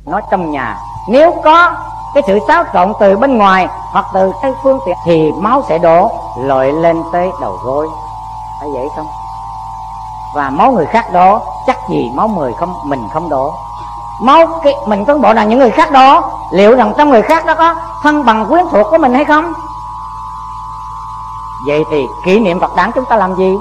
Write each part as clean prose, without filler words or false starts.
nói trong nhà. Nếu có cái sự xáo trộn từ bên ngoài hoặc từ cái phương tiện thì máu sẽ đổ lội lên tới đầu gối, phải vậy không? Và máu người khác đổ, chắc gì máu mình không đổ. Máu mình có bộ là những người khác đổ, liệu rằng trong người khác đó có thân bằng quyến thuộc của mình hay không? Vậy thì kỷ niệm Phật đản chúng ta làm gì?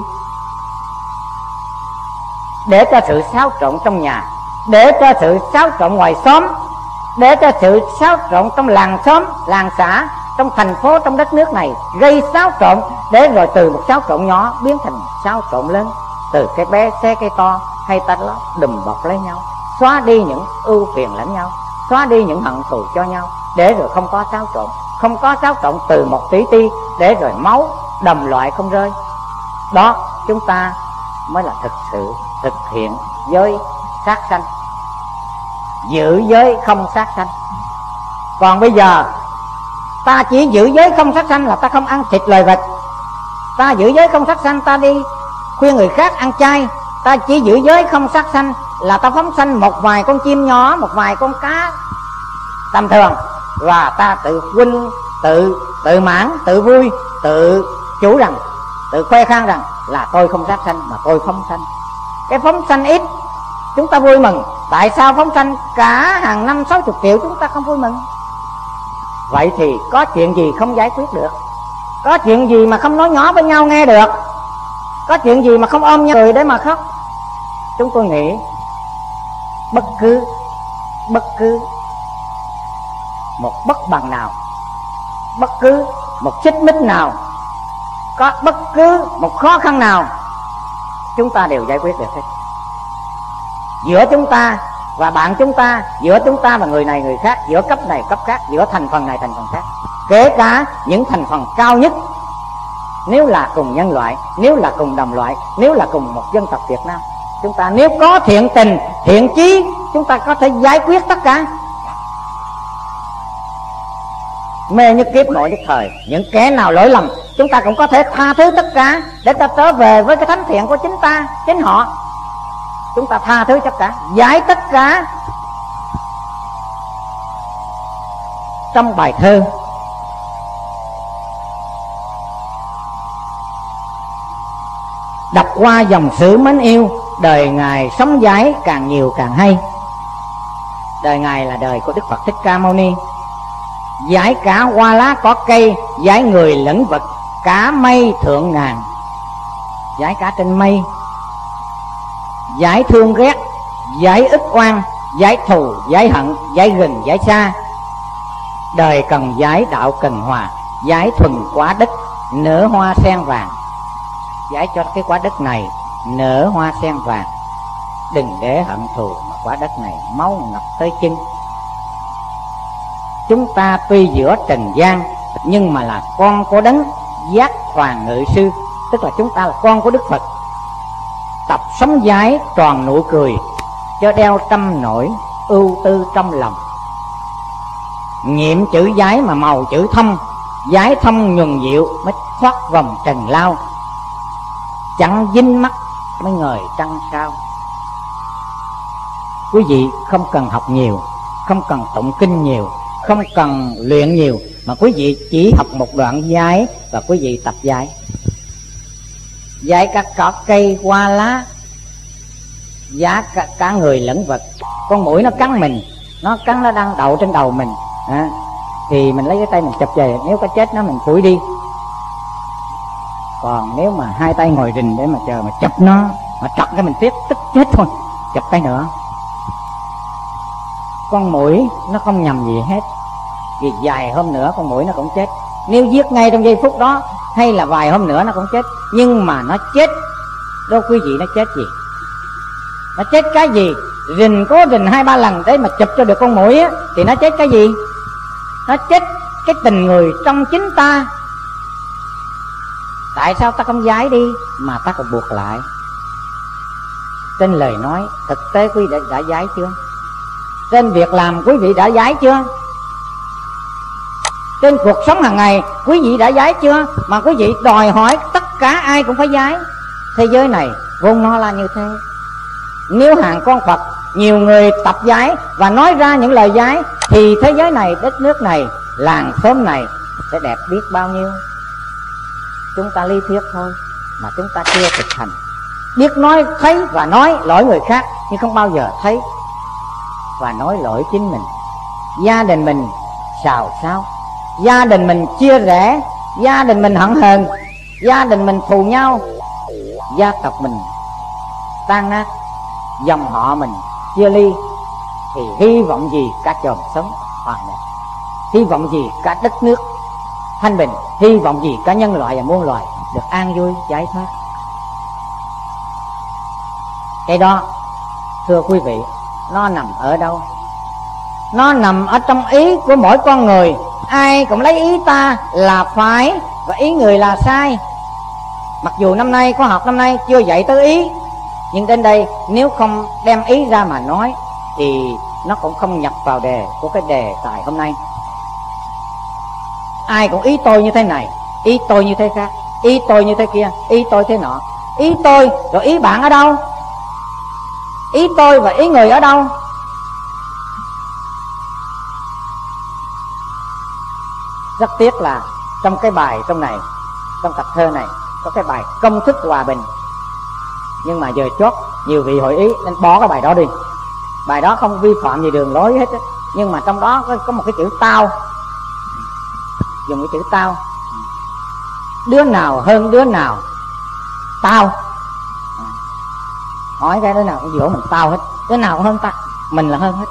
Để cho sự xáo trộn trong nhà, để cho sự xáo trộn ngoài xóm, để cho sự xáo trộn trong làng xóm, làng xã, trong thành phố, trong đất nước này gây xáo trộn, để rồi từ một xáo trộn nhỏ biến thành xáo trộn lớn. Từ cái bé xe cái to, hay ta đó đùm bọc lấy nhau, xóa đi những ưu phiền lẫn nhau, xóa đi những hận thù cho nhau, để rồi không có xáo trộn. Không có xáo trộn từ một tí ti, để rồi máu đồng loại không rơi. Đó chúng ta mới là thực sự thực hiện giới sát sanh, giữ giới không sát sanh. Còn bây giờ ta chỉ giữ giới không sát sanh là ta không ăn thịt loài vật. Ta giữ giới không sát sanh, ta đi khuyên người khác ăn chay. Ta chỉ giữ giới không sát sanh là ta phóng sanh một vài con chim nhỏ, một vài con cá tầm thường, và ta tự huynh, tự mãn, tự vui, tự chủ rằng, tự khoe khoang rằng là tôi không sát sanh, mà tôi phóng sanh. Cái phóng sanh ít chúng ta vui mừng, tại sao phóng sanh cả hàng năm 60 triệu chúng ta không vui mừng? Vậy thì có chuyện gì không giải quyết được? Có chuyện gì mà không nói nhỏ với nhau nghe được? Có chuyện gì mà không ôm nhau cười để mà khóc? Chúng tôi nghĩ bất cứ một bất bằng nào, bất cứ một xích mích nào, có bất cứ một khó khăn nào, chúng ta đều giải quyết được hết. Giữa chúng ta và bạn chúng ta, giữa chúng ta và người này người khác, giữa cấp này cấp khác, giữa thành phần này thành phần khác, kể cả những thành phần cao nhất. Nếu là cùng nhân loại, nếu là cùng đồng loại, nếu là cùng một dân tộc Việt Nam, chúng ta nếu có thiện tình, thiện chí, chúng ta có thể giải quyết tất cả. Mê nhất kiếp nội nhất thời, những kẻ nào lỗi lầm chúng ta cũng có thể tha thứ tất cả, để ta trở về với cái thánh thiện của chính ta, chính họ. Chúng ta tha thứ tất cả, giải tất cả. Trong bài thơ đọc qua dòng sử mến yêu, đời Ngài sống giải càng nhiều càng hay. Đời Ngài là đời của Đức Phật Thích Ca Mâu Ni, giải cả hoa lá cỏ cây, giải người lẫn vật, cả mây thượng ngàn, giải cả trên mây, giải thương ghét, giải ức oan, giải thù, giải hận, giải gần, giải xa. Đời cần giải đạo cần hòa, giải thuần quả đất, nở hoa sen vàng. Giải cho cái quả đất này nở hoa sen vàng, đừng để hận thù mà quả đất này máu ngập tới chân. Chúng ta tuy giữa trần gian nhưng mà là con của đấng giác toàn ngự sư, tức là chúng ta là con của Đức Phật. Tập sống giải tròn nụ cười, cho đeo trăm nỗi ưu tư trong lòng. Nhiệm chữ giải mà màu chữ thông, giải thông nhuần diệu mới thoát vòng trần lao. Chẳng dính mắt mới ngời trăng sao. Quý vị không cần học nhiều, không cần tụng kinh nhiều, không cần luyện nhiều, mà quý vị chỉ học một đoạn giải và quý vị tập giải. Giải cả cỏ cây hoa lá, giải cả người lẫn vật. Con muỗi nó cắn mình, nó đang đậu trên đầu mình thì mình lấy cái tay mình chụp về, nếu có chết nó mình phủi đi. Còn nếu mà hai tay ngồi rình để mà chờ mà chụp nó, mà trật cái mình tiếc tức chết thôi, chụp tay nữa. Con muỗi nó không nhầm gì hết, vì vài hôm nữa con muỗi nó cũng chết. Nếu giết ngay trong giây phút đó hay là vài hôm nữa nó cũng chết. Nhưng mà nó chết đâu quý vị, nó chết gì? Nó chết cái gì? Rình cố rình 2-3 lần để mà chụp cho được con muỗi á, thì nó chết cái gì? Nó chết cái tình người trong chính ta. Tại sao ta không giải đi mà ta còn buộc lại? Trên lời nói thực tế quý vị đã giải chưa? Trên việc làm quý vị đã giải chưa? Trên cuộc sống hàng ngày quý vị đã giải chưa? Mà quý vị đòi hỏi tất cả ai cũng phải giải. Thế giới này vốn nó là như thế. Nếu hàng con Phật nhiều người tập giải và nói ra những lời giải, thì thế giới này, đất nước này, làng xóm này sẽ đẹp biết bao nhiêu. Chúng ta lý thuyết thôi mà chúng ta chưa thực hành. Biết nói thấy và nói lỗi người khác, nhưng không bao giờ thấy và nói lỗi chính mình. Gia đình mình xào xáo, gia đình mình chia rẽ, gia đình mình hận hờn, gia đình mình thù nhau, gia tộc mình tan nát, dòng họ mình chia ly, thì hy vọng gì cả chòm sống hòa nhập, hy vọng gì cả đất nước thanh bình, hy vọng gì cả nhân loại và muôn loài được an vui giải thoát. Cái đó thưa quý vị, nó nằm ở đâu? Nó nằm ở trong ý của mỗi con người. Ai cũng lấy ý ta là phải và ý người là sai. Mặc dù năm nay khoa học năm nay chưa dạy tới ý, nhưng đến đây nếu không đem ý ra mà nói thì nó cũng không nhập vào đề của cái đề tài hôm nay. Ai cũng ý tôi như thế này, ý tôi như thế khác, ý tôi như thế kia, ý tôi thế nọ. Ý tôi rồi ý bạn ở đâu? Ý tôi và ý người ở đâu? Rất tiếc là trong cái bài trong này, trong tập thơ này có cái bài công thức hòa bình, nhưng mà giờ chót nhiều vị hội ý nên bỏ cái bài đó đi. Bài đó không vi phạm gì đường lối hết á, nhưng mà trong đó có một cái chữ tao, dùng cái chữ tao. Đứa nào hơn đứa nào? Tao. Hỏi cái đứa nào cũng dỗ mình tao hết, đứa nào cũng hơn ta, mình là hơn hết.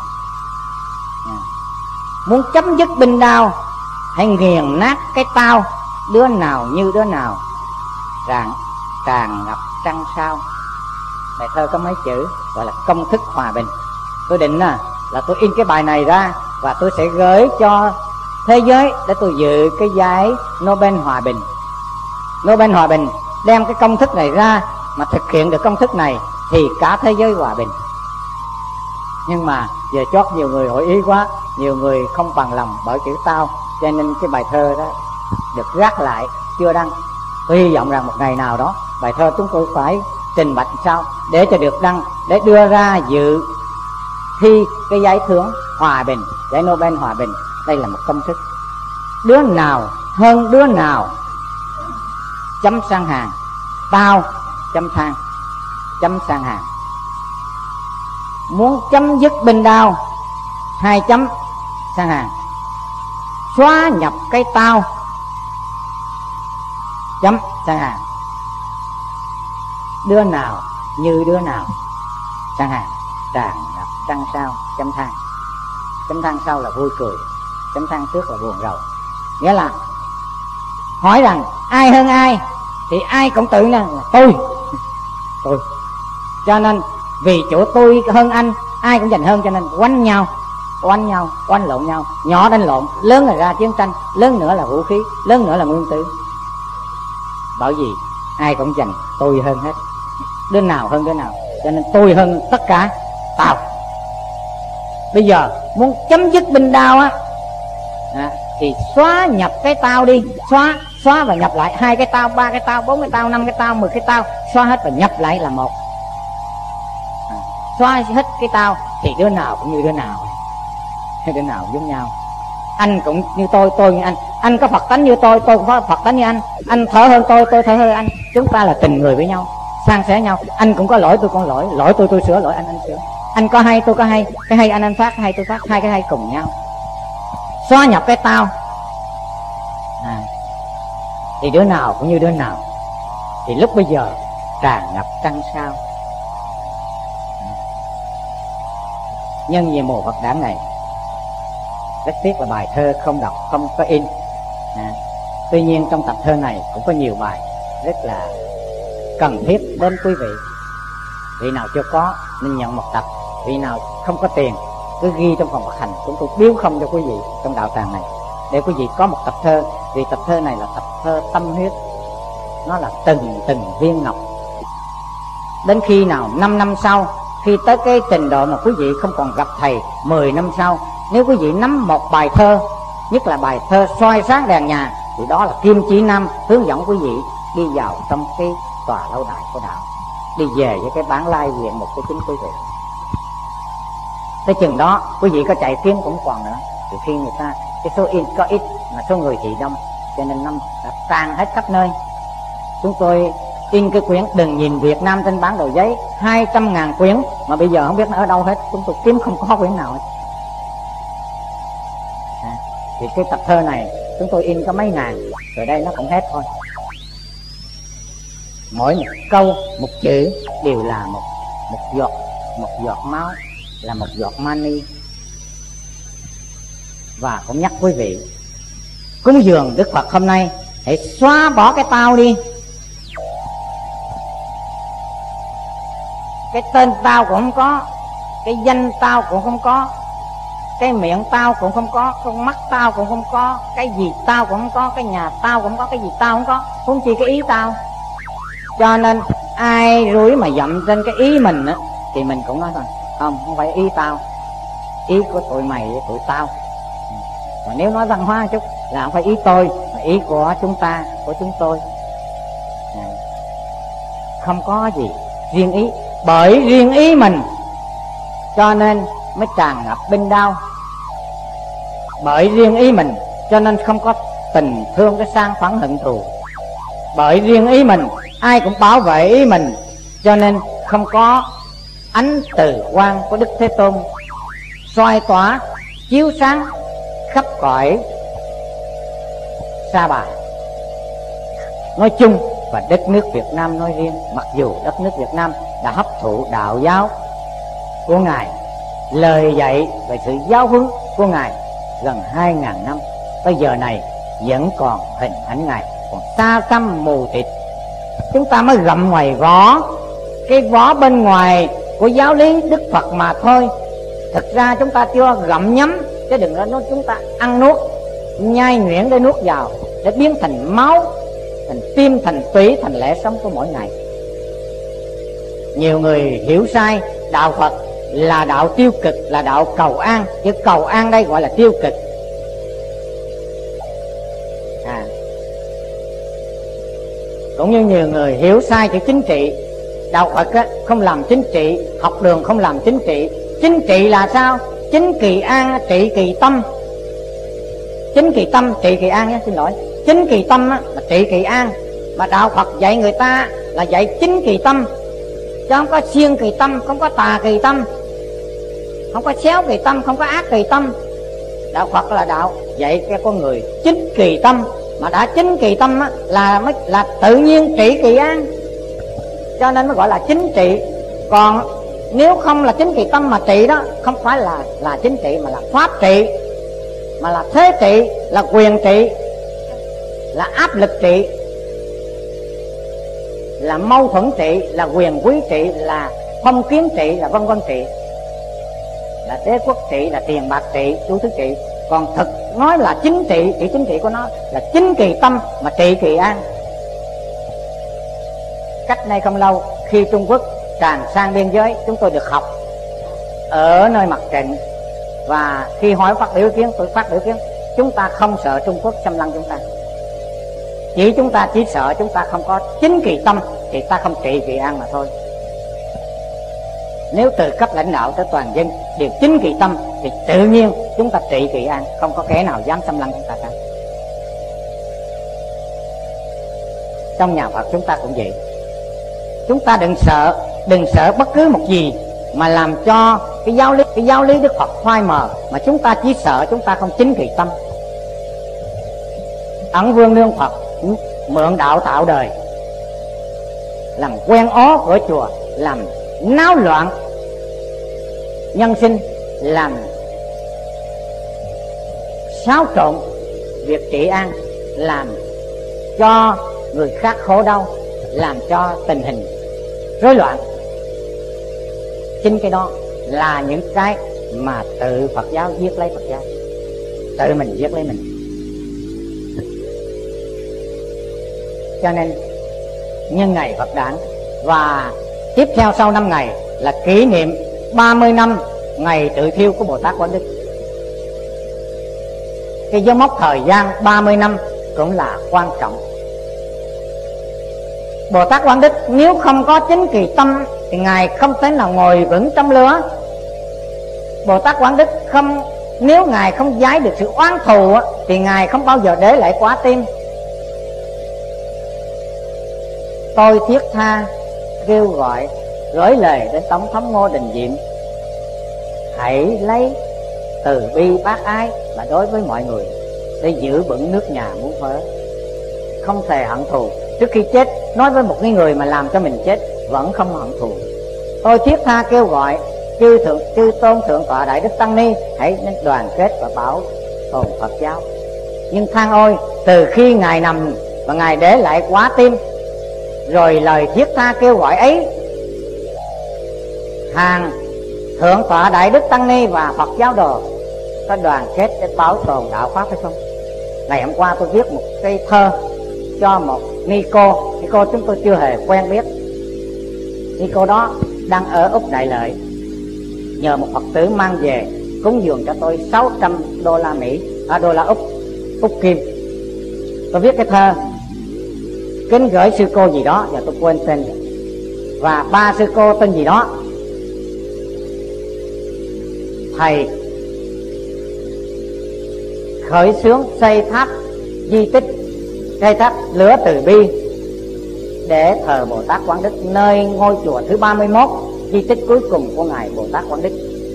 Muốn chấm dứt binh đao, hãy nghiền nát cái tao. Đứa nào như đứa nào, tràn ngập trăng sao. Bài thơ có mấy chữ gọi là công thức hòa bình. Tôi định là tôi in cái bài này ra và tôi sẽ gửi cho thế giới để tôi dự cái giải Nobel Hòa Bình. Nobel Hòa Bình đem cái công thức này ra, mà thực hiện được công thức này thì cả thế giới hòa bình. Nhưng mà giờ chót nhiều người hội ý quá, nhiều người không bằng lòng bởi chữ tao, cho nên cái bài thơ đó được gác lại chưa đăng. Tôi hy vọng rằng một ngày nào đó bài thơ chúng tôi phải trình bạch sao để cho được đăng, để đưa ra dự thi cái giải thưởng hòa bình, giải Nobel hòa bình. Đây là một công thức. Đứa nào hơn đứa nào, chấm sang hàng. Tao chấm than, chấm sang hàng. Muốn chấm dứt binh đao, 2 chấm sang hàng. Xóa nhập cái tao, chấm sang hàng. Đứa nào như đứa nào, sang hàng. Tràn ngập trăng sao, chấm than. Chấm than sau là vui cười, chấm than trước là buồn rầu. Nghĩa là hỏi rằng ai hơn ai thì ai cũng tự là tôi. Cho nên vì chỗ tôi hơn anh, ai cũng giành hơn, cho nên quánh nhau, quánh lộn nhau. Nhỏ đánh lộn, lớn là ra chiến tranh, lớn nữa là vũ khí, lớn nữa là nguyên tử. Bởi vì ai cũng giành tôi hơn hết, đứa nào hơn đứa nào, cho nên tôi hơn tất cả tao. Bây giờ muốn chấm dứt binh đao thì xóa nhập cái tao đi. Xóa và nhập lại 2 cái tao, 3 cái tao, 4 cái tao, 5 cái tao, 10 cái tao. Xóa hết và nhập lại là một. Xóa hết cái tao thì đứa nào cũng như đứa nào, đứa nào cũng giống nhau. Anh cũng như tôi như anh có Phật tánh như tôi cũng có Phật tánh như anh thở hơn tôi thở hơn anh. Chúng ta là tình người với nhau, san sẻ nhau. Anh cũng có lỗi, tôi có lỗi tôi sửa lỗi anh sửa. Anh có hay, tôi có hay, cái hay anh phát, cái hay tôi phát, 2 cái hay cùng nhau. Xóa nhập cái tao thì đứa nào cũng như đứa nào. Thì lúc bây giờ tràn ngập trăng sao. Nhân về mùa Phật đản này, rất tiếc là bài thơ không đọc, không có in. Tuy nhiên trong tập thơ này cũng có nhiều bài rất là cần thiết đến quý vị. Vị nào chưa có nên nhận một tập, vị nào không có tiền cứ ghi trong phòng phát hành, chúng tôi biếu không cho quý vị trong đạo tràng này, để quý vị có một tập thơ. Vì tập thơ này là tập thơ tâm huyết, nó là từng viên ngọc. Đến khi nào 5 năm sau, khi tới cái trình độ mà quý vị không còn gặp thầy 10 năm sau, nếu quý vị nắm một bài thơ, nhất là bài thơ soi sáng đèn nhà, thì đó là kim chỉ nam hướng dẫn quý vị đi vào trong cái tòa lâu đài của đạo, đi về với cái bản lai nguyện mục của chính quý vị. Tới chừng đó quý vị có chạy kiếm cũng còn nữa. Thì khi người ta cái số in có ít mà số người thì đông, cho nên nó tràn hết khắp nơi. Chúng tôi in cái quyển Đừng Nhìn Việt Nam trên bản đồ giấy 200.000 quyển, mà bây giờ không biết nó ở đâu hết, chúng tôi kiếm không có quyển nào hết. Thì cái tập thơ này chúng tôi in có mấy ngàn, rồi đây nó cũng hết thôi. Mỗi một câu, một chữ đều là một giọt máu, là một giọt mani. Và cũng nhắc quý vị, cúng dường Đức Phật hôm nay hãy xóa bỏ cái tao đi. Cái tên tao cũng không có, cái danh tao cũng không có, cái miệng tao cũng không có, con mắt tao cũng không có, cái gì tao cũng không có, cái nhà tao cũng không có, cái gì tao không có, huống chi cái ý tao. Cho nên ai rủi mà dậm trên cái ý mình á, thì mình cũng nói thôi, không phải ý tao, ý của tụi mày với tụi tao. Mà nếu nói văn hóa một chút là không phải ý tôi, mà ý của chúng ta, của chúng tôi. Không có gì riêng ý. Bởi riêng ý mình cho nên mới tràn ngập binh đao. Bởi riêng ý mình cho nên không có tình thương cái sang phẳng hận thù. Bởi riêng ý mình ai cũng bảo vệ ý mình, cho nên không có ánh từ quang của Đức Thế Tôn soi tỏa chiếu sáng khắp cõi Sa Bà nói chung và đất nước Việt Nam nói riêng. Mặc dù đất nước Việt Nam đã hấp thụ đạo giáo của Ngài, lời dạy về sự giáo huấn của Ngài gần 2.000 năm, tới giờ này vẫn còn hình ảnh Ngài còn xa xăm mù tịt. Chúng ta mới gặm ngoài vỏ, cái vỏ bên ngoài của giáo lý Đức Phật mà thôi. Thực ra chúng ta chưa gặm nhấm, chứ đừng có nói chúng ta ăn nuốt, nhai nhuyễn để nuốt vào, để biến thành máu, thành tim, thành tủy, thành lẽ sống của mỗi ngày. Nhiều người hiểu sai đạo Phật là đạo tiêu cực, là đạo cầu an. Chữ cầu an đây gọi là tiêu cực. Cũng như nhiều người hiểu sai chữ chính trị. Đạo Phật không làm chính trị, học đường không làm chính trị. Chính trị là sao? Chính kỳ an, trị kỳ tâm. Chính kỳ tâm, trị kỳ an nhé, xin lỗi. Chính kỳ tâm là trị kỳ an. Mà đạo Phật dạy người ta là dạy chính kỳ tâm, chứ không có siêng kỳ tâm, không có tà kỳ tâm, không có xéo kỳ tâm, không có ác kỳ tâm. Đạo Phật là đạo dạy cho con người chính kỳ tâm. Mà đã chính kỳ tâm là tự nhiên trị kỳ an, cho nên mới gọi là chính trị. Còn nếu không là chính kỳ tâm mà trị đó, không phải là chính trị, mà là pháp trị, mà là thế trị, là quyền trị, là áp lực trị, là mâu thuẫn trị, là quyền quý trị, là phong kiến trị, là vân vân trị, là đế quốc trị, là tiền bạc trị, đủ thứ trị. Còn thực nói là chính trị, trị chính trị của nó là chính kỳ tâm mà trị kỳ an. Cách nay không lâu, khi Trung Quốc tràn sang biên giới, chúng tôi được học ở nơi mặt trận. Và khi hỏi phát biểu ý kiến, tôi phát biểu ý kiến, chúng ta không sợ Trung Quốc xâm lăng chúng ta. Chúng ta chỉ sợ chúng ta không có chính kỳ tâm thì ta không trị kỳ an mà thôi. Nếu từ cấp lãnh đạo tới toàn dân đều chính kỳ tâm thì tự nhiên chúng ta trị kỳ an, không có kẻ nào dám xâm lăng chúng ta cả. Trong nhà Phật chúng ta cũng vậy. Chúng ta đừng sợ bất cứ một gì mà làm cho cái giáo lý Đức Phật phai mờ, mà chúng ta chỉ sợ chúng ta không chính kỳ tâm. Ẩn Vương Nương Phật mượn đạo tạo đời, làm quen ó cửa chùa, làm náo loạn nhân sinh, làm xáo trộn việc trị an, làm cho người khác khổ đau, làm cho tình hình rối loạn. Chính cái đó là những cái mà tự Phật giáo giết lấy Phật giáo, tự mình giết lấy mình. Cho nên nhân ngày Phật đản và tiếp theo sau 5 ngày là kỷ niệm 30 năm ngày tự thiêu của Bồ Tát Quán Đức. Cái dấu mốc thời gian 30 năm cũng là quan trọng. Bồ Tát Quán Đức nếu không có chính kỳ tâm thì Ngài không thể nào ngồi vững trong lửa. Bồ Tát Quán Đức không, nếu ngài không giải được sự oán thù á, thì ngài không bao giờ để lại quả tim. Tôi thiết tha kêu gọi, gửi lời đến Tổng thống Ngô Đình Diệm: hãy lấy từ bi bác ái mà đối với mọi người, để giữ vững nước nhà muốn vỡ, không thề hận thù. Trước khi chết, nói với một cái người mà làm cho mình chết vẫn không hận thù. Tôi thiết tha kêu gọi chư tôn thượng tọa Đại Đức Tăng Ni hãy nên đoàn kết và bảo tồn Phật giáo. Nhưng than ôi, từ khi ngài nằm và ngài để lại quả tim, rồi lời thiết tha kêu gọi ấy, hàng thượng tọa Đại Đức Tăng Ni và Phật giáo đồ có đoàn kết để bảo tồn đạo pháp hay không? Ngày hôm qua tôi viết một cái thơ cho một ni cô chúng tôi chưa hề quen biết. Ni cô đó đang ở Úc Đại Lợi, nhờ một Phật tử mang về cúng dường cho tôi 600 đô la Mỹ, đô la Úc Kim. Tôi viết cái thơ kính gửi sư cô gì đó, giờ tôi quên tên rồi, và ba sư cô tên gì đó. Thầy khởi xướng xây tháp di tích, xây tháp lửa từ bi để thờ Bồ Tát Quán Đức nơi ngôi chùa thứ 31, di tích cuối cùng của ngài Bồ Tát Quán Đức.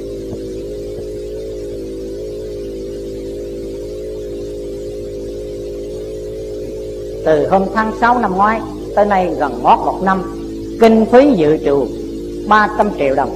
Từ hôm tháng 6 năm ngoái tới nay gần mót 1 năm, kinh phí dự trù 300 triệu đồng.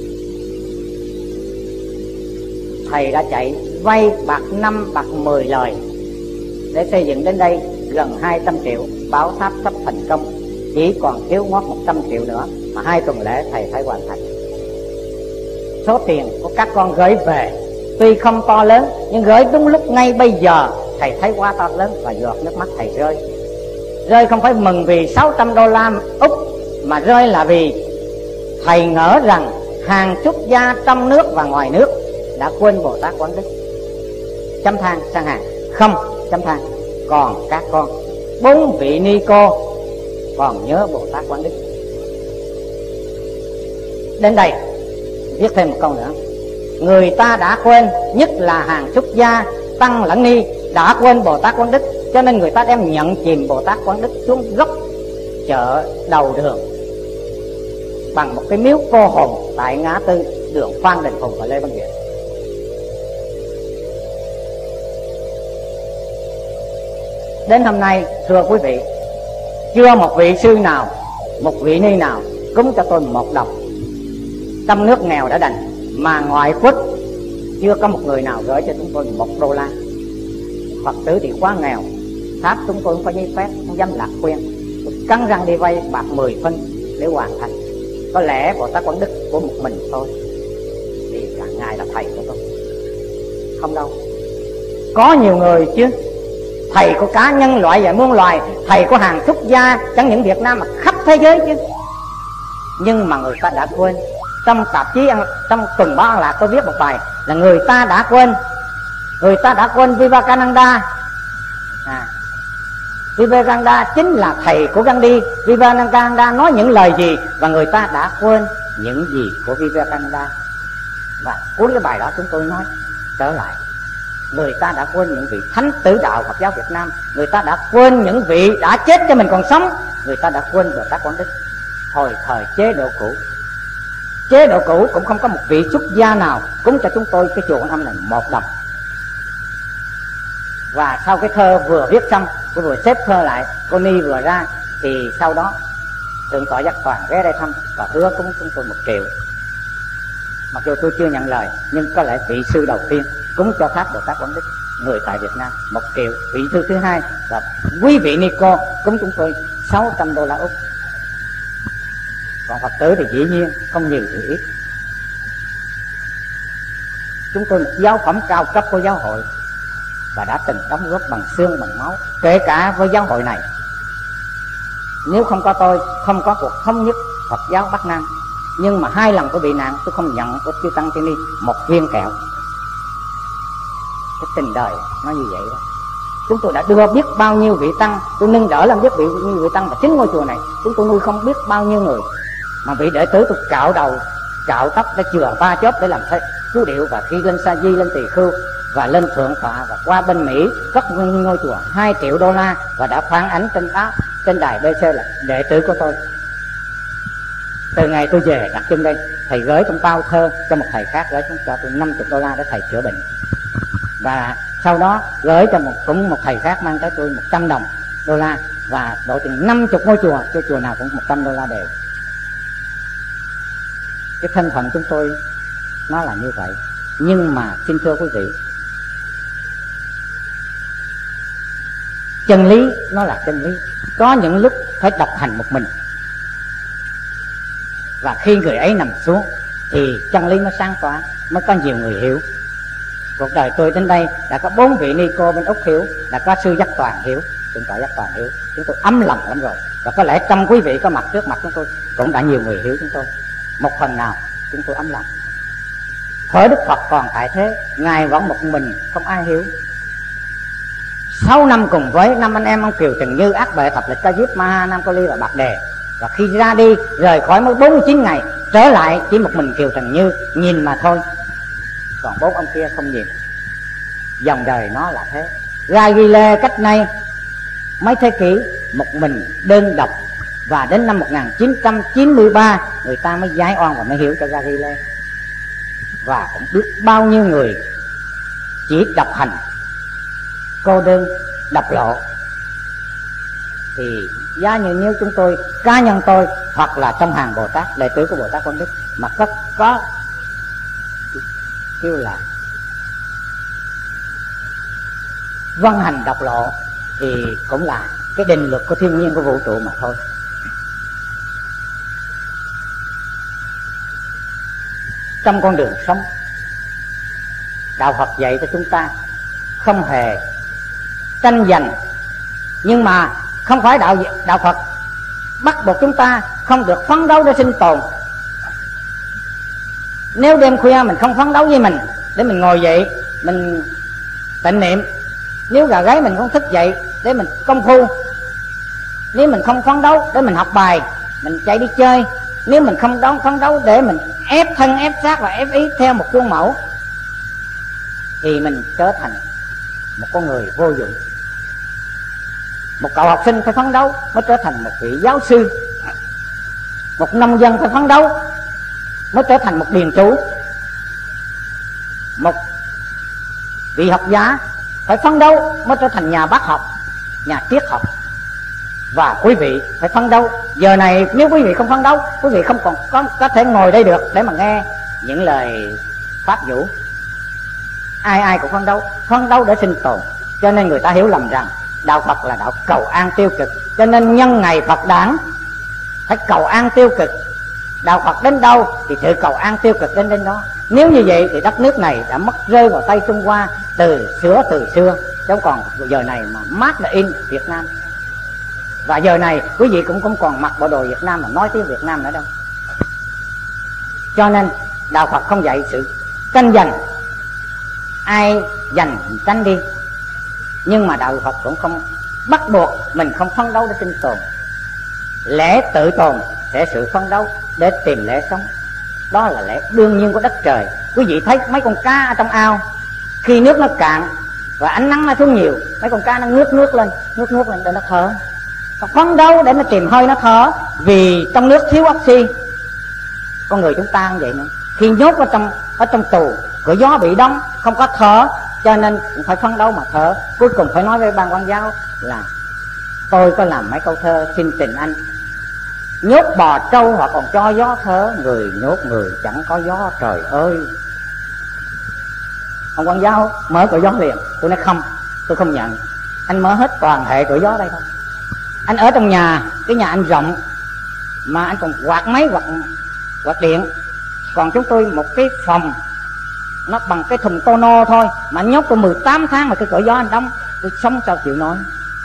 Thầy đã chạy vay bạc 5 bạc 10 lời để xây dựng đến đây gần 200 triệu. Bảo tháp sắp thành công, chỉ còn thiếu ngót 100 triệu nữa, mà 2 tuần lễ thầy phải hoàn thành. Số tiền của các con gửi về tuy không to lớn, nhưng gửi đúng lúc ngay bây giờ thầy thấy quá to lớn, và giọt nước mắt thầy rơi. Rơi không phải mừng vì 600 đô la Úc, mà rơi là vì thầy ngỡ rằng hàng xuất gia trong nước và ngoài nước đã quên Bồ Tát Quán Đức. Chấm than sang hàng không, chấm than. Còn các con 4 vị ni cô còn nhớ Bồ Tát Quán Đức. Đến đây viết thêm một câu nữa: người ta đã quên, nhất là hàng xuất gia tăng lẫn ni đã quên Bồ Tát Quán Đức, cho nên người ta đem nhận chìm Bồ Tát Quán Đức xuống gốc chợ đầu đường bằng một cái miếu cô hồn tại ngã tư đường Phan Đình Phùng và Lê Văn Việt. Đến hôm nay, thưa quý vị, chưa một vị sư nào, một vị ni nào cúng cho tôi 1 đồng. Trong nước nghèo đã đành, mà ngoại quốc chưa có một người nào gửi cho chúng tôi 1 đô la. Phật tử thì quá nghèo, tháp chúng tôi không có giấy phép, không dám lạc khuyên, tôi cắn răng đi vay bạc 10 phân để hoàn thành. Có lẽ Bồ Tát Quán Đức của một mình tôi, thì cả ngài là thầy của tôi. Không đâu, có nhiều người chứ. Thầy của cả nhân loại và muôn loài, thầy của hàng xuất gia chẳng những Việt Nam mà khắp thế giới chứ. Nhưng mà người ta đã quên. Trong tạp chí, trong tuần báo An Lạc, tôi viết một bài là người ta đã quên. Người ta đã quên Vivekananda. Vivekananda chính là thầy của Gandhi. Vivekananda nói những lời gì, và người ta đã quên những gì của Vivekananda. Và cuối cái bài đó chúng tôi nói trở lại, người ta đã quên những vị thánh tử đạo Phật giáo Việt Nam. Người ta đã quên những vị đã chết cho mình còn sống. Người ta đã quên Bồ Tát Quán Đức. Hồi thời chế độ cũ, chế độ cũ cũng không có một vị xuất gia nào cúng cho chúng tôi cái chùa Quan Âm này 1 đồng. Và sau cái thơ vừa viết xong, tôi vừa xếp thơ lại, cô ni vừa ra, thì sau đó Thượng tọa Giác Toàn ghé đây thăm và hứa cúng chúng tôi 1 triệu. Mặc dù tôi chưa nhận lời, nhưng có lẽ vị sư đầu tiên cúng cho tháp Bồ Tát Quán Đức người tại Việt Nam 1 triệu. Vị sư thứ hai là quý vị ni cô cúng chúng tôi 600 đô la Úc. Còn Phật tử thì dĩ nhiên không nhiều thì ít. Chúng tôi một giáo phẩm cao cấp của giáo hội, và đã từng đóng góp bằng xương bằng máu, kể cả với giáo hội này. Nếu không có tôi, không có cuộc thống nhất Phật giáo Bắc Nam. Nhưng mà 2 lần tôi bị nạn, tôi không nhận của chư Tăng Tiên Ni 1 viên kẹo. Cái tình đời nó như vậy đó. Chúng tôi đã đưa biết bao nhiêu vị tăng, tôi nâng đỡ làm biết bao nhiêu vị tăng, và chính ngôi chùa này chúng tôi nuôi không biết bao nhiêu người. Mà vị đệ tử tôi cạo đầu, cạo tóc để chừa 3 chớp để làm Phú Điệu, và khi lên Sa Di, lên Tỳ Khưu và lên Thượng Tọa và qua bên Mỹ cất ngôi chùa 2 triệu đô la, và đã phản ánh trên đài BC là đệ tử của tôi. Từ ngày tôi về đặt chân đây, thầy gửi trong bao thơ cho một thầy khác, gửi cho tôi 50 đô la để thầy chữa bệnh. Và sau đó gửi cho một thầy khác mang tới tôi 100 đô la, và độ chừng 50 ngôi chùa, cho chùa nào cũng 100 đô la đều. Cái thân phận chúng tôi nó là như vậy. Nhưng mà xin thưa quý vị, chân lý nó là chân lý. Có những lúc phải độc hành một mình, và khi người ấy nằm xuống thì chân lý mới sáng tỏa, mới có nhiều người hiểu. Cuộc đời tôi đến đây đã có 4 vị ni cô bên Úc hiểu, đã có sư Giác Toàn hiểu, Thượng tọa Giác Toàn hiểu. Chúng tôi ấm lòng lắm rồi. Và có lẽ trong quý vị có mặt trước mặt chúng tôi cũng đã nhiều người hiểu chúng tôi. Một phần nào chúng tôi ấm lòng. Thời Đức Phật còn tại thế, Ngài vẫn một mình, không ai hiểu. 6 năm cùng với 5 anh em ông Kiều Trần Như, Ác Bệ, Thập Lịch, Ca Diếp, Ma Ha, Nam Cô Ly và Bạc Đề. Và khi ra đi, rời khỏi mới 49 ngày, trở lại chỉ một mình Kiều Trần Như nhìn mà thôi, còn 4 ông kia không nhìn. Dòng đời nó là thế. Ra Ghi Lê cách nay mấy thế kỷ, một mình đơn độc, và đến năm 1993 người ta mới giải oan và mới hiểu cho Ra Ghi Lê. Và cũng biết bao nhiêu người chỉ độc hành, cô đơn, độc lộ. Thì giá như nếu chúng tôi, cá nhân tôi, hoặc là trong hàng Bồ Tát, đệ tử của Bồ Tát Quang Đức mà có kêu là vân hành độc lộ, thì cũng là cái định luật của thiên nhiên, của vũ trụ mà thôi. Trong con đường sống, đạo Phật dạy cho chúng ta không hề tranh giành, nhưng mà không phải đạo Phật bắt buộc chúng ta không được phấn đấu để sinh tồn. Nếu đêm khuya mình không phấn đấu với mình để mình ngồi dậy mình tịnh niệm, nếu gà gáy mình không thức dậy để mình công phu, nếu mình không phấn đấu để mình học bài, mình chạy đi chơi, nếu mình không phấn đấu để mình ép thân ép xác và ép ý theo một khuôn mẫu, thì mình trở thành một con người vô dụng. Một cậu học sinh phải phấn đấu mới trở thành một vị giáo sư. Một nông dân phải phấn đấu mới trở thành một điền chủ. Một vị học giả phải phấn đấu mới trở thành nhà bác học, nhà triết học. Và quý vị phải phấn đấu. Giờ này nếu quý vị không phấn đấu, quý vị không còn có thể ngồi đây được để mà nghe những lời pháp vũ. Ai cũng phấn đấu để sinh tồn. Cho nên người ta hiểu lầm rằng đạo Phật là đạo cầu an tiêu cực. Cho nên nhân ngày Phật đản phải cầu an tiêu cực. Đạo Phật đến đâu thì sự cầu an tiêu cực đến đó. Nếu như vậy thì đất nước này đã mất rơi vào tay Trung Hoa từ xưa, chứ còn giờ này mà mát là in Việt Nam. Và giờ này quý vị cũng không còn mặc bộ đồ Việt Nam mà nói tiếng Việt Nam nữa đâu. Cho nên đạo Phật không dạy sự tranh giành, ai giành thì tránh đi. Nhưng mà đạo Phật cũng không bắt buộc mình không phấn đấu để sinh tồn. Lẽ tự tồn sẽ sự phấn đấu để tìm lẽ sống. Đó là lẽ đương nhiên của đất trời. Quý vị thấy mấy con cá ở trong ao, khi nước nó cạn và ánh nắng nó xuống nhiều, mấy con cá nó nước lên để nó thở. Nó phấn đấu để nó tìm hơi nó thở, vì trong nước thiếu oxy. Con người chúng ta cũng vậy nữa. Khi nhốt ở trong tù, cửa gió bị đóng, không có thở, cho nên cũng phải phấn đấu mà thở. Cuối cùng phải nói với ban quản giáo là tôi có làm mấy câu thơ xin tình anh: nhốt bò trâu họ còn cho gió thở, người nhốt người chẳng có gió, trời ơi. Ông quản giáo mở cửa gió liền. Tôi nói không, tôi không nhận. Anh mở hết toàn hệ cửa gió đây thôi. Anh ở trong nhà, cái nhà anh rộng mà anh còn quạt máy quạt điện. Còn chúng tôi một cái phòng nó bằng cái thùng tono thôi, mà anh nhốt tôi 18 tháng mà cái cửa gió anh đóng, tôi sống sao chịu nổi.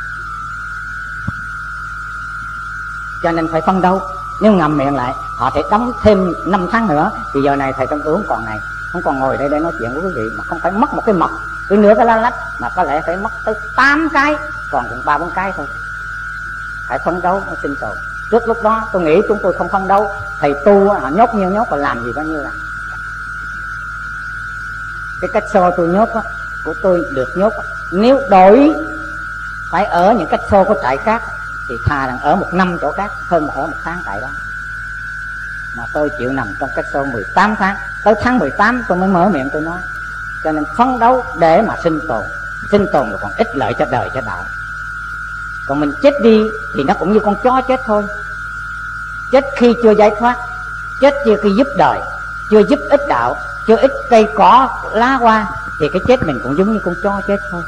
Cho nên phải phấn đấu. Nếu ngậm miệng lại, họ sẽ đóng thêm 5 tháng nữa. Thì giờ này thầy Trong Tướng còn này, không còn ngồi đây để nói chuyện với quý vị mà không phải mất một cái mật, cái nửa cái lá lách, mà có lẽ phải mất tới 8 cái, còn 3-4 cái thôi. Phải phấn đấu mới sinh tồn. Trước lúc đó tôi nghĩ chúng tôi không phấn đấu, thầy tu họ nhốt nhiêu nhốt và làm gì bao nhiêu là. cái cách xô tôi nhốt á, của tôi được nhốt á, nếu đổi phải ở những cách xô của trại khác thì thà rằng ở một năm chỗ khác hơn là ở một tháng tại đó. Mà tôi chịu nằm trong cách xô 18 tháng, tới tháng 18 tôi mới mở miệng tôi nói. Cho nên phấn đấu để mà sinh tồn. Sinh tồn là còn ích lợi cho đời cho đạo. Còn mình chết đi thì nó cũng như con chó chết thôi. Chết khi chưa giải thoát, chết chưa khi giúp đời, chưa giúp ích đạo, chưa ích cây cỏ lá hoa, thì cái chết mình cũng giống như con chó chết thôi.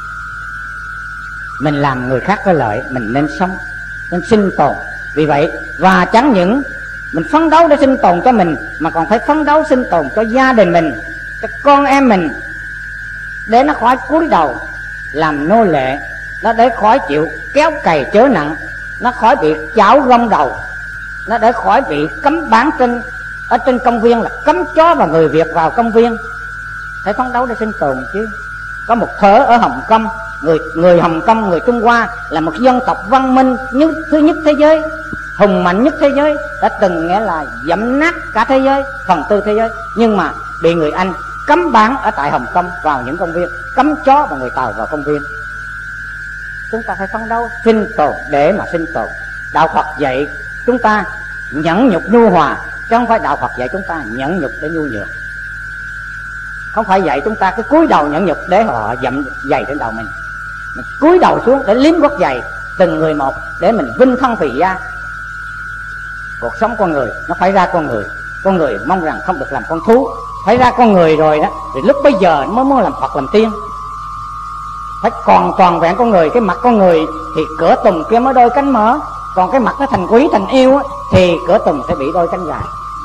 Mình làm người khác có lợi, mình nên sống, nên sinh tồn. Vì vậy, và chẳng những mình phấn đấu để sinh tồn cho mình, mà còn phải phấn đấu sinh tồn cho gia đình mình, cho con em mình, để nó khỏi cúi đầu làm nô lệ, nó để khỏi chịu kéo cày chớ nặng, nó khỏi bị chảo gông đầu, nó để khỏi bị cấm bán ở trên công viên, là cấm chó và người Việt vào công viên. Phải phấn đấu để sinh tồn chứ. Có một thớ ở Hồng Kông, người Hồng Kông, người Trung Hoa là một dân tộc văn minh thứ nhất thế giới, hùng mạnh nhất thế giới, đã từng nghĩa là dẫm nát cả thế giới, phần tư thế giới. Nhưng mà bị người Anh cấm bán ở tại Hồng Kông vào những công viên, cấm chó và người Tàu vào công viên. Chúng ta phải phấn đấu sinh tồn để mà sinh tồn. Đạo Phật dạy chúng ta nhẫn nhục nhu hòa, chứ không phải đạo Phật dạy chúng ta nhẫn nhục để nhu nhược. Không phải dạy chúng ta cứ cúi đầu nhẫn nhục để họ dậm giày trên đầu mình cúi đầu xuống để liếm gót giày từng người một, để mình vinh thân phì gia. Cuộc sống con người nó phải ra con người. Con người mong rằng không được làm con thú, phải ra con người rồi đó, thì lúc bây giờ nó mới muốn làm Phật làm tiên. Phải còn toàn vẹn con người. Cái mặt con người thì cửa tùng kia mới đôi cánh mở, còn cái mặt nó thành quý thành yêu á, thì cửa tùng sẽ bị đôi cánh gài.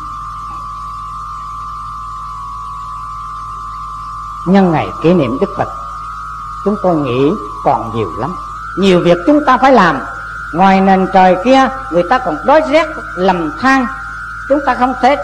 Nhân ngày kỷ niệm Đức Phật, chúng tôi nghĩ còn nhiều lắm, nhiều việc chúng ta phải làm. Ngoài nền trời kia người ta còn đói rét lầm than, chúng ta không thể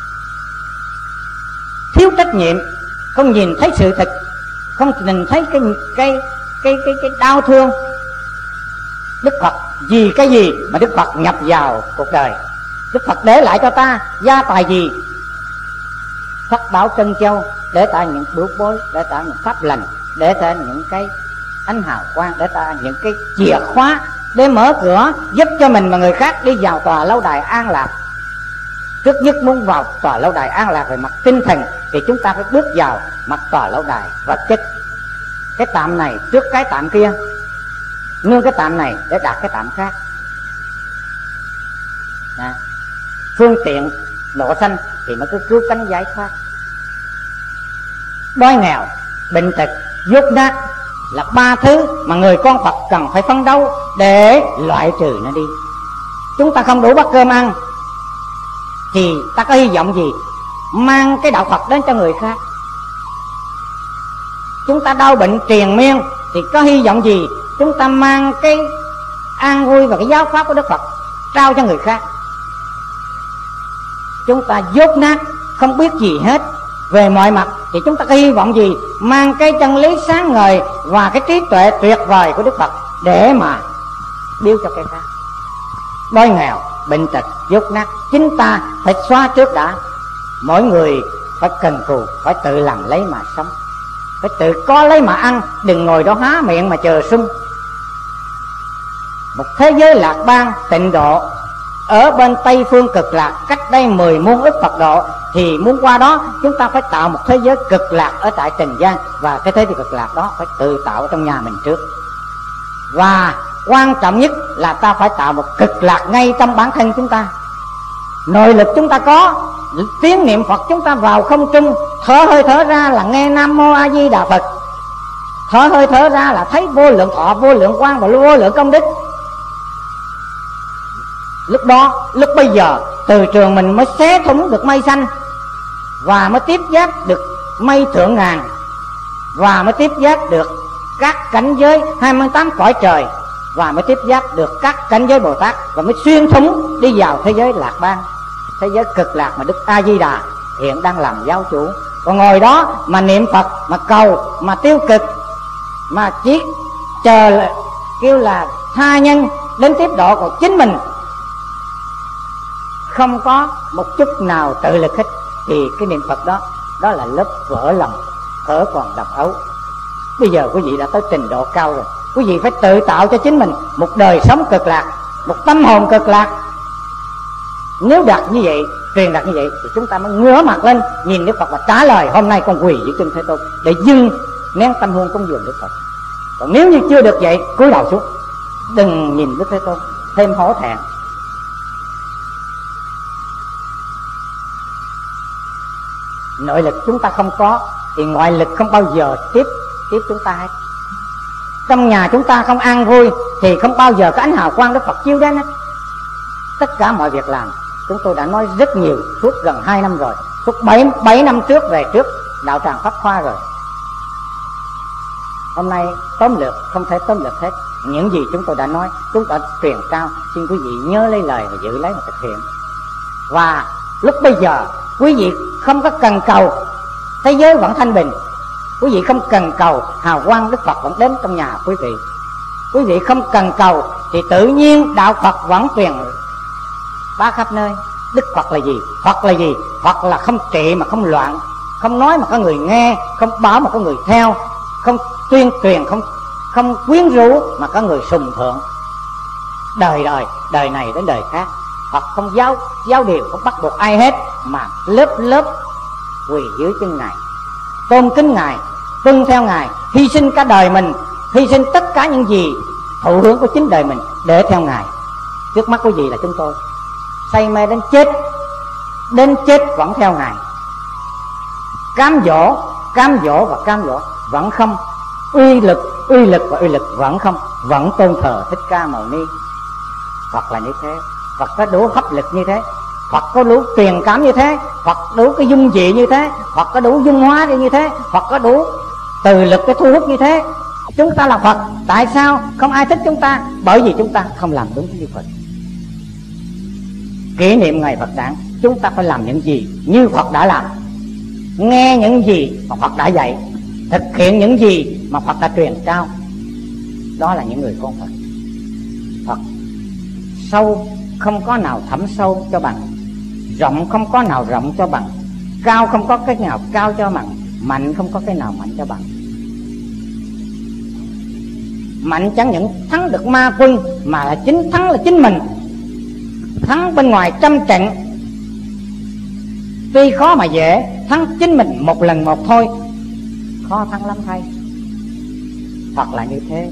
thiếu trách nhiệm, không nhìn thấy sự thật, không nhìn thấy cái đau thương. Đức Phật vì cái gì mà Đức Phật nhập vào cuộc đời? Đức Phật để lại cho ta gia tài gì? Phật bảo Trân Châu để ta những bữa bối, để ta những pháp lành, để ta những cái ánh hào quang, để ta những cái chìa khóa để mở cửa giúp cho mình và người khác đi vào tòa lâu đài an lạc. Trước nhất muốn vào tòa lâu đài an lạc về mặt tinh thần thì chúng ta phải bước vào mặt tòa lâu đài vật chất. Cái tạm này trước cái tạm kia, nương cái tạm này để đạt cái tạm khác. Phương tiện độ sanh thì mới cứ cứu cánh giải thoát. Đói nghèo, bệnh tật, dốt nát là ba thứ mà người con Phật cần phải phấn đấu để loại trừ nó đi. Chúng ta không đủ bát cơm ăn thì ta có hy vọng gì mang cái đạo Phật đến cho người khác? Chúng ta đau bệnh triền miên thì có hy vọng gì chúng ta mang cái an vui và cái giáo pháp của Đức Phật trao cho người khác? Chúng ta dốt nát, không biết gì hết về mọi mặt thì chúng ta có hy vọng gì mang cái chân lý sáng ngời và cái trí tuệ tuyệt vời của Đức Phật để mà biếu cho cái khác? Đói nghèo, bệnh tật, dốt nát, chính ta phải xóa trước đã. Mỗi người phải cần cù, phải tự làm lấy mà sống, phải tự có lấy mà ăn, đừng ngồi đó há miệng mà chờ sung. Một thế giới lạc ban tịnh độ ở bên Tây phương cực lạc, cách đây 10 muôn ức Phật độ, thì muốn qua đó chúng ta phải tạo một thế giới cực lạc ở tại trần gian. Và cái thế giới cực lạc đó phải tự tạo ở trong nhà mình trước. Và quan trọng nhất là ta phải tạo một cực lạc ngay trong bản thân chúng ta. Nội lực chúng ta có, tiếng niệm Phật chúng ta vào không trung, thở hơi thở ra là nghe Nam Mô A Di Đà Phật, thở hơi thở ra là thấy vô lượng thọ, vô lượng quang và vô lượng công đức. Lúc đó, lúc bây giờ, từ trường mình mới xé thủng được mây xanh, và mới tiếp giáp được mây thượng ngàn, và mới tiếp giáp được các cảnh giới 28 cõi trời, và mới tiếp giáp được các cảnh giới Bồ Tát, và mới xuyên thủng đi vào thế giới lạc ban, thế giới cực lạc mà Đức A Di Đà hiện đang làm giáo chủ. Còn ngồi đó mà niệm Phật, mà cầu, mà tiêu cực, mà chỉ chờ kêu là tha nhân đến tiếp độ, còn chính mình không có một chút nào tự lực hết, thì cái niệm Phật đó, đó là lớp vỡ lòng, thở còn độc ấu. Bây giờ quý vị đã tới trình độ cao rồi, quý vị phải tự tạo cho chính mình một đời sống cực lạc, một tâm hồn cực lạc. Nếu đạt như vậy, truyền đạt như vậy, thì chúng ta mới ngửa mặt lên nhìn Đức Phật và trả lời: hôm nay con quỳ dưới chân Thế Tôn để dâng nén tâm hương cúng dường Đức Phật. Còn nếu như chưa được vậy, cúi đầu xuống, đừng nhìn Đức Thế Tôn thêm hổ thẹn. Nội lực chúng ta không có thì ngoại lực không bao giờ tiếp chúng ta hết. Trong nhà chúng ta không an vui thì không bao giờ có ánh hào quang Đức Phật chiếu đến hết. Tất cả mọi việc làm chúng tôi đã nói rất nhiều suốt gần 2 năm rồi, suốt 7 năm trước về trước đạo tràng Pháp Hoa rồi. Hôm nay tóm lược không thể tóm lược hết những gì chúng tôi đã nói, chúng tôi đã truyền trao. Xin quý vị nhớ lấy lời và giữ lấy mà thực hiện. Và lúc bây giờ quý vị không có cần cầu thế giới vẫn thanh bình, quý vị không cần cầu hào quang Đức Phật vẫn đến trong nhà quý vị. Quý vị không cần cầu thì tự nhiên đạo Phật vẫn truyền bá khắp nơi. Đức Phật là gì? Phật là gì? Phật là không trị mà không loạn, không nói mà có người nghe, không báo mà có người theo, không tuyên truyền, không quyến rũ mà có người sùng thượng. Đời này đến đời khác, Phật không giáo điều, không bắt buộc ai hết, mà lớp quỳ dưới chân Ngài, tôn kính Ngài, tuân theo Ngài, hy sinh cả đời mình, hy sinh tất cả những gì thụ hưởng của chính đời mình để theo Ngài. Trước mắt quý vị là chúng tôi say mê đến chết vẫn theo Ngài. Cám dỗ và cám dỗ vẫn không, uy lực và uy lực vẫn không, vẫn tôn thờ Thích Ca Mâu Ni. Phật là như thế, Phật có đủ hấp lực như thế, Phật có đủ truyền cảm như thế, Phật đủ cái dung dị như thế, Phật có đủ dung hóa như thế, Phật có đủ từ lực để thu hút như thế. Chúng ta là Phật, tại sao không ai thích chúng ta? Bởi vì chúng ta không làm đúng như Phật. Kỷ niệm ngày Phật đản, chúng ta phải làm những gì như Phật đã làm, nghe những gì mà Phật đã dạy, thực hiện những gì mà Phật đã truyền trao. Đó là những người con Phật. Phật sâu không có nào thẳm sâu cho bằng, rộng không có nào rộng cho bằng, cao không có cái nào cao cho bằng, mạnh không có cái nào mạnh cho bằng. Mạnh chẳng những thắng được ma quân, mà là thắng là chính mình. Thắng bên ngoài trăm trận tuy khó mà dễ, thắng chính mình một lần một thôi khó thắng lắm thay. Phật là như thế.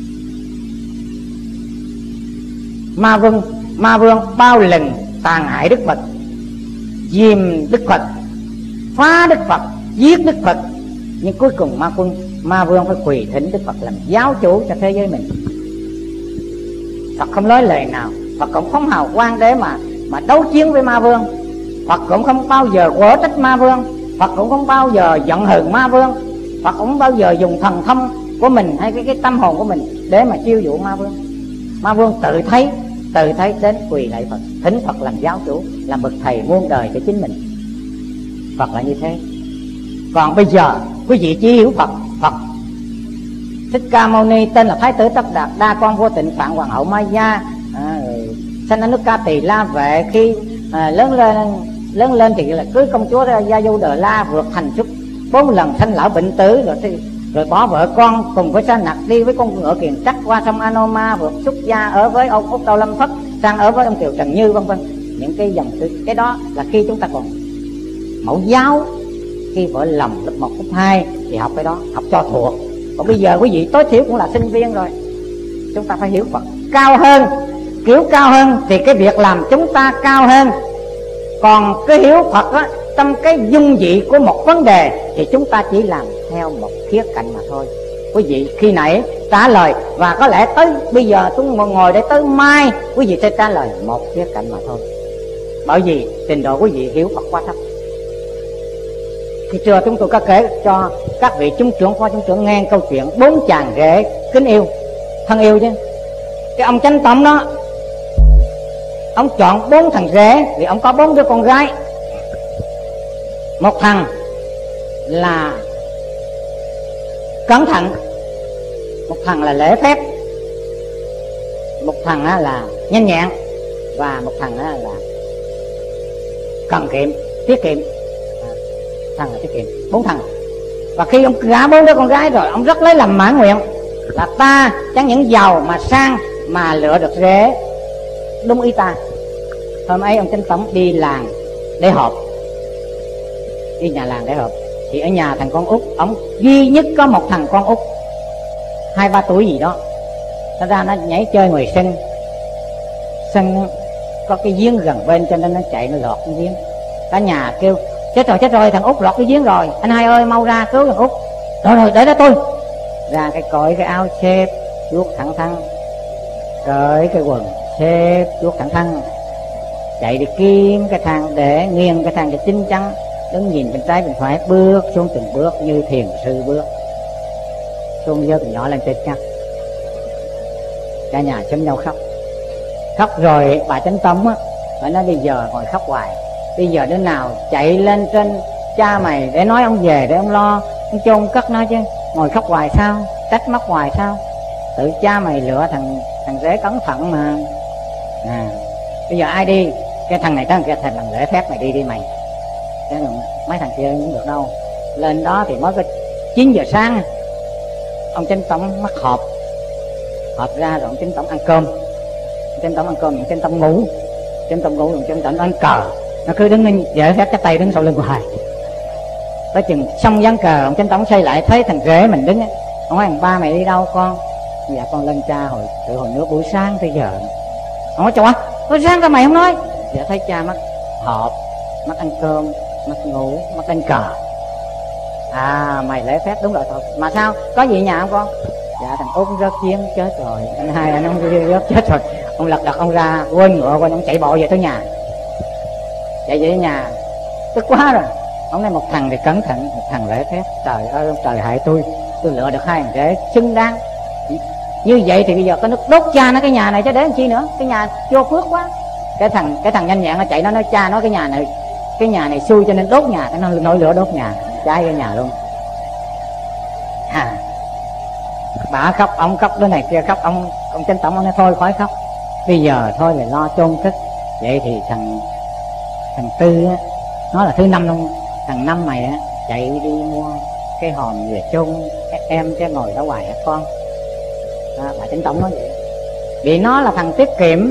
Ma vương bao lần tàn hại Đức Phật, diêm Đức Phật, phá Đức Phật, giết Đức Phật, nhưng cuối cùng ma vương phải quỳ thỉnh Đức Phật làm giáo chủ cho thế giới mình. Phật không nói lời nào, Phật cũng không hào quang để mà đấu chiến với ma vương. Phật cũng không bao giờ quở trách ma vương, Phật cũng không bao giờ giận hờn ma vương, Phật cũng không bao giờ dùng thần thông của mình hay cái tâm hồn của mình để mà chiêu dụ ma vương. Ma vương tự thấy đến quỳ lạy Phật, thỉnh Phật làm giáo chủ, làm bậc thầy muôn đời cho chính mình. Phật là như thế. Còn bây giờ quý vị chỉ hiểu Phật Thích Ca Mâu Ni tên là Thái tử Tất Đạt Đa, con vua Tịnh Phạn Hoàng hậu Maya, sanh ở nước Ca Tỳ La Vệ. Khi lớn lên thì là cưới công chúa Gia Du Đờ La, vượt thành xuất 4 lần, sanh lão bệnh tử, rồi bỏ vợ con cùng với Sa Nặc đi với con ngựa Kiền Trắc qua sông Anoma, vượt xuất gia ở với ông Úc Đau Lâm Phất, sang ở với ông Kiều Trần Như, vân vân. Những cái dòng cái đó là khi chúng ta còn mẫu giáo, khi vợ lòng lớp 1, lớp 2 thì học cái đó, học cho thuộc. Còn bây giờ quý vị tối thiểu cũng là sinh viên rồi. Chúng ta phải hiểu Phật cao hơn, kiểu cao hơn thì cái việc làm chúng ta cao hơn. Còn cái hiểu Phật á, trong cái dung dị của một vấn đề thì chúng ta chỉ làm theo một khía cạnh mà thôi. Quý vị khi nãy trả lời, và có lẽ tới bây giờ chúng ngồi để tới mai quý vị sẽ trả lời một khía cạnh mà thôi. Bởi vì trình độ quý vị hiểu Phật quá thấp. Khi trưa chúng tôi có kể cho các vị chúng trưởng, phó chúng trưởng nghe câu chuyện 4 chàng rể kính yêu, thân yêu chứ. Cái ông Chánh Tông đó, ông chọn 4 thằng rể vì ông có 4 đứa con gái. Một thằng là cẩn thận, một thằng là lễ phép, một thằng là nhanh nhẹn, và một thằng là cần kiệm, tiết kiệm. Thằng là tiết kiệm, 4 thằng. Và khi ông gả 4 đứa con gái rồi, ông rất lấy làm mãn nguyện là ta chẳng những giàu mà sang mà lựa được rể đúng ý ta. Hôm ấy ông Chánh Tổng đi làng để họp, đi nhà làng để họp, thì ở nhà thằng con út, ông duy nhất có một thằng con út 2-3 tuổi gì đó, nó ra nó nhảy chơi ngoài sân. Sân có cái giếng gần bên cho nên nó chạy nó lọt cái giếng. Cả nhà kêu chết rồi, thằng út lọt cái giếng rồi, anh hai ơi mau ra cứu thằng út. Rồi để đó tôi ra cái cởi cái áo xếp vuốt thẳng thắn, cởi cái quần xếp vuốt thẳng thắn, chạy đi kiếm cái thang để nghiêng cái thang cho chín chắn, đứng nhìn bên trái bên phải, bước xuống từng bước như thiền sư bước xuống, giơ từ nhỏ lên trên chắc. Cả nhà xúm nhau khóc rồi bà Chánh Tông á, bà nói bây giờ ngồi khóc hoài, bây giờ đứa nào chạy lên trên cha mày để nói ông về để ông lo ông chôn cất nó chứ, ngồi khóc hoài sao, trách móc hoài sao, tự cha mày lựa thằng rể cẩn thận mà. Bây giờ ai đi, cái thằng này cái thằng lễ phép mày đi mày, cái mấy thằng kia không được đâu. Lên đó thì mới có 9 giờ sáng ông Chánh Tổng mắc họp ra rồi ông Chánh Tổng ăn cơm, ông Chánh Tổng ngủ, ông Chánh Tổng ăn cờ, nó cứ đứng dễ phép cái tay đứng sau lưng hoài. Tới chừng xong ván cờ, ông Chánh Tổng xoay lại thấy thằng rể mình đứng, ông nói thằng ba mày đi đâu con? Dạ con lên cha hồi nước buổi sáng tới giờ. Ông nói trời ơi, buổi sáng sao mày không nói? Dạ thấy cha mất họp, mất ăn cơm, mất ngủ, mất đánh cờ. Mày lễ phép đúng rồi thôi. Mà sao, có gì nhà không con? Dạ thằng Út rớt giếng chết rồi, anh hai anh ông rớt chết rồi. Ông lật đật ông ra, quên ngựa quên, ông chạy bộ về tới nhà. Chạy về tới nhà tức quá rồi. Ông nói một thằng thì cẩn thận, một thằng lễ phép. Trời ơi ông trời hại tôi lựa được 2 thằng rể xứng đáng. Như vậy thì bây giờ có nước đốt cha nó cái nhà này chứ để làm chi nữa, cái nhà vô phước quá. Cái thằng nhanh nhẹn nó chạy, nó nói cha nó cái nhà này xui cho nên đốt nhà, cái nó nổi lửa đốt nhà, cháy cái nhà luôn. Bà khóc, ông khóc, đứa này kia khóc, ông Chánh Tổng ông nói thôi khỏi khóc, bây giờ thôi là lo chôn cất. Vậy thì thằng Tư á, nó là thứ năm luôn, thằng Năm mày á chạy đi mua cái hòm về chôn em chứ ngồi đó hoài hả con? Bà Chánh Tổng nói vậy, vì nó là thằng tiết kiệm.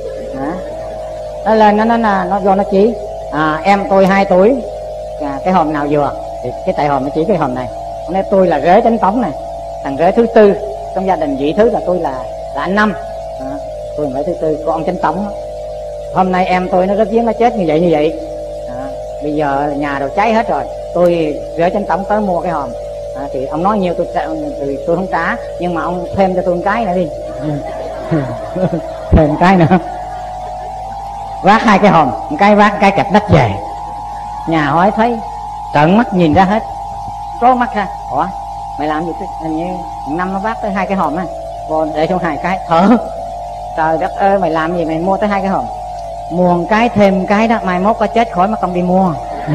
Nó lên nó vô nó chỉ em tôi 2 tuổi, cái hòm nào vừa thì cái tại hòm nó chỉ cái hòm này. Ông nói tôi là rể Chánh Tổng này, thằng rể thứ tư trong gia đình, vị thứ là tôi là anh Năm, tôi là rể thứ tư của ông Chánh Tổng. Hôm nay em tôi nó rớt giếng nó chết như vậy. Bây giờ nhà đồ cháy hết rồi, tôi rể Chánh Tổng tới mua cái hòm. Thì ông nói nhiều tôi không trả, nhưng mà ông thêm cho tôi một cái nữa đi. Thêm một cái nữa, vác 2 cái hòm, một cái vác cái cặp đất về. Nhà hỏi thấy trợn mắt nhìn ra hết, trố mắt ra. Ủa mày làm gì thế? Hình như Năm nó vác tới 2 cái hòm á, vô để trong 2 cái thở. Trời đất ơi, mày làm gì mày mua tới 2 cái hòm? Mua một cái thêm một cái đó, mai mốt có chết khỏi mà không đi mua.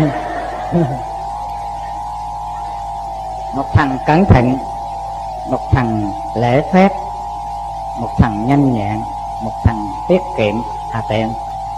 Một thằng cẩn thận, một thằng lễ phép, một thằng nhanh nhẹn, một thằng tiết kiệm hà tiện.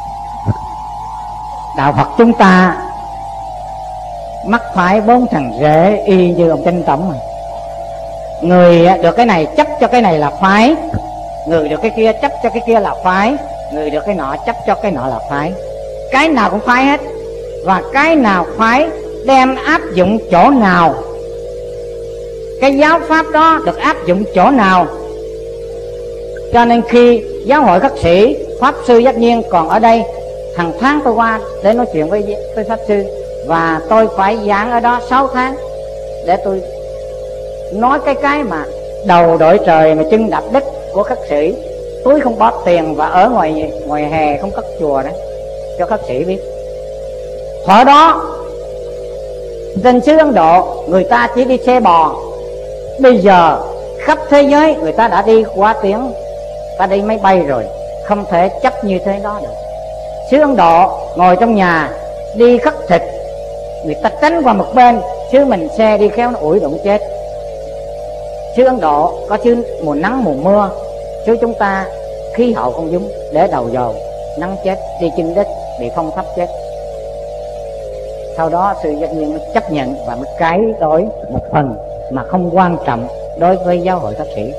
Đạo Phật chúng ta mắc phải 4 thằng rể y như ông Chánh Tổng. Người được cái này chấp cho cái này là phái, người được cái kia chấp cho cái kia là phái, người được cái nọ chấp cho cái nọ là phái. Cái nào cũng phái hết, và cái nào phái đem áp dụng chỗ nào, cái giáo pháp đó được áp dụng chỗ nào. Cho nên khi giáo hội khất sĩ Pháp Sư Giác Nhiên còn ở đây, hàng tháng tôi qua để nói chuyện với Pháp Sư, và tôi phải giảng ở đó 6 tháng để tôi nói cái mà đầu đội trời mà chân đạp đất của khất sĩ, túi không bóp tiền và ở ngoài hè không cất chùa đó, cho khất sĩ biết. Hồi đó trên xứ Ấn Độ người ta chỉ đi xe bò, bây giờ khắp thế giới người ta đã đi quá tiếng, ta đi máy bay rồi, không thể chấp như thế đó được. Xứ Ấn Độ ngồi trong nhà đi khất thịt, người ta tránh qua một bên, xứ mình xe đi khéo nó ủi đụng chết. Xứ Ấn Độ có xứ mùa nắng mùa mưa, xứ chúng ta khí hậu không giống, để đầu dầu nắng chết, đi chân đất bị phong thấp chết. sau đó sư giác nhiên mới chấp nhận và mới cải đổi một phần mà không quan trọng đối với giáo hội Thất Sĩ.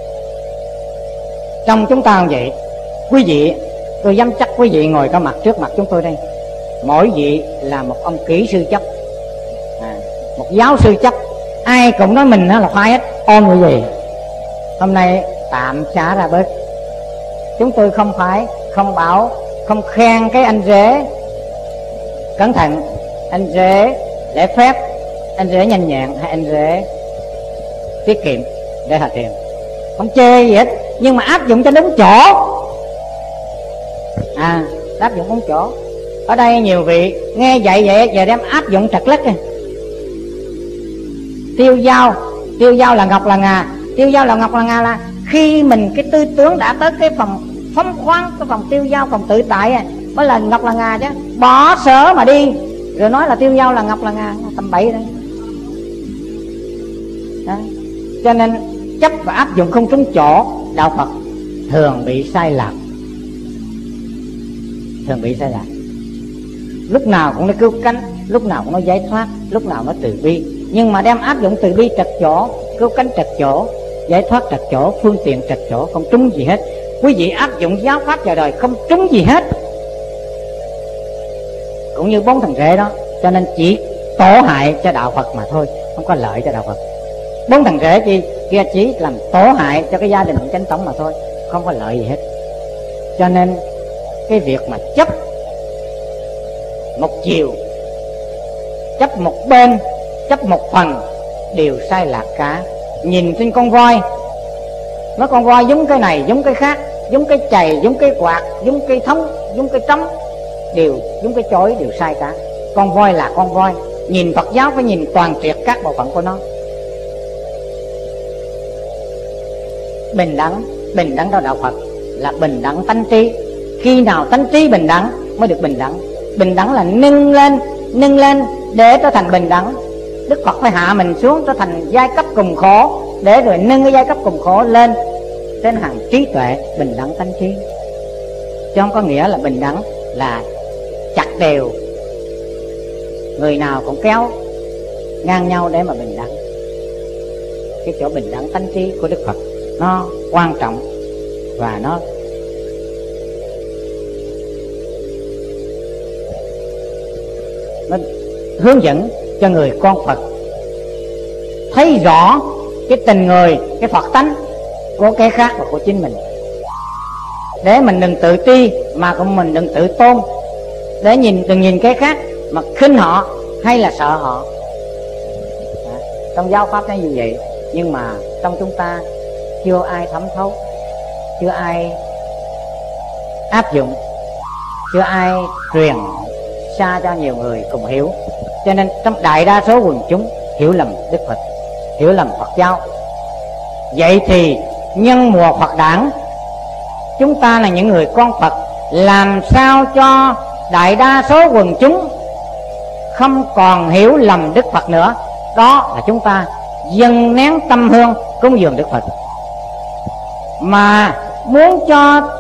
Trong chúng ta cũng vậy. Quý vị, tôi dám chắc quý vị ngồi có mặt trước mặt chúng tôi đây, mỗi vị là một ông kỹ sư chấp, một giáo sư chấp. Ai cũng nói mình là phải hết, ôn người gì. Hôm nay tạm xả ra bớt. Chúng tôi không phải, không bảo, không khen cái anh rể cẩn thận, anh rể lễ phép, anh rể nhanh nhẹn, hay anh rể tiết kiệm để hà tiền. Không chê gì hết, nhưng mà áp dụng cho đúng chỗ. Áp dụng đúng chỗ. Ở đây nhiều vị nghe vậy giờ đem áp dụng trật lất. Tiêu dao là ngọc là ngà. Tiêu dao là ngọc là ngà là khi mình cái tư tưởng đã tới cái phòng phóng khoáng, cái phòng tiêu dao, phòng tự tại mới là ngọc là ngà chứ. Bỏ sở mà đi rồi nói là tiêu dao là ngọc là ngà, tầm bậy đấy. Đó. Cho nên chấp và áp dụng không trúng chỗ, đạo Phật thường bị sai lạc. Thường bị sai lạc. Lúc nào cũng nó cứu cánh, lúc nào cũng nó giải thoát, lúc nào nó từ bi. Nhưng mà đem áp dụng từ bi trật chỗ, cứu cánh trật chỗ, giải thoát trật chỗ, phương tiện trật chỗ, không trúng gì hết. Quý vị áp dụng giáo pháp vào đời không trúng gì hết. Cũng như 4 thằng rể đó. Cho nên chỉ tổ hại cho đạo Phật mà thôi, không có lợi cho đạo Phật. 4 thằng rể kia chỉ làm tổ hại cho cái gia đình chánh tổng mà thôi, không có lợi gì hết. Cho nên cái việc mà chấp một chiều, chấp một bên, chấp một phần đều sai lạc cả. Nhìn trên con voi, nói con voi giống cái này, giống cái khác, giống cái chày, giống cái quạt, giống cái thống, giống cái trống, đều giống cái chổi, đều sai cả. Con voi là con voi. Nhìn Phật giáo phải nhìn toàn triệt các bộ phận của nó. Bình đẳng trong đạo Phật là bình đẳng tánh trí. Khi nào tánh trí bình đẳng mới được bình đẳng. Bình đẳng là nâng lên để trở thành bình đẳng. Đức Phật phải hạ mình xuống trở thành giai cấp cùng khổ, để rồi nâng cái giai cấp cùng khổ lên đến hàng trí tuệ, bình đẳng tánh trí. Chứ không có nghĩa là bình đẳng là chặt đều, người nào cũng kéo ngang nhau để mà bình đẳng. Cái chỗ bình đẳng tánh trí của Đức Phật nó quan trọng và nó hướng dẫn cho người con Phật thấy rõ cái tình người, cái Phật tánh của cái khác và của chính mình, để mình đừng tự ti mà cũng mình đừng tự tôn, để đừng nhìn cái khác mà khinh họ hay là sợ họ. Trong giáo pháp nó như vậy, nhưng mà trong chúng ta chưa ai thấm thấu, chưa ai áp dụng, chưa ai truyền xa cho nhiều người cùng hiểu. Cho nên trong đại đa số quần chúng hiểu lầm Đức Phật, hiểu lầm Phật giáo. Vậy thì nhân mùa Phật đản, chúng ta là những người con Phật, làm sao cho đại đa số quần chúng không còn hiểu lầm Đức Phật nữa? Đó là chúng ta dâng nén tâm hương cúng dường Đức Phật. Mà muốn cho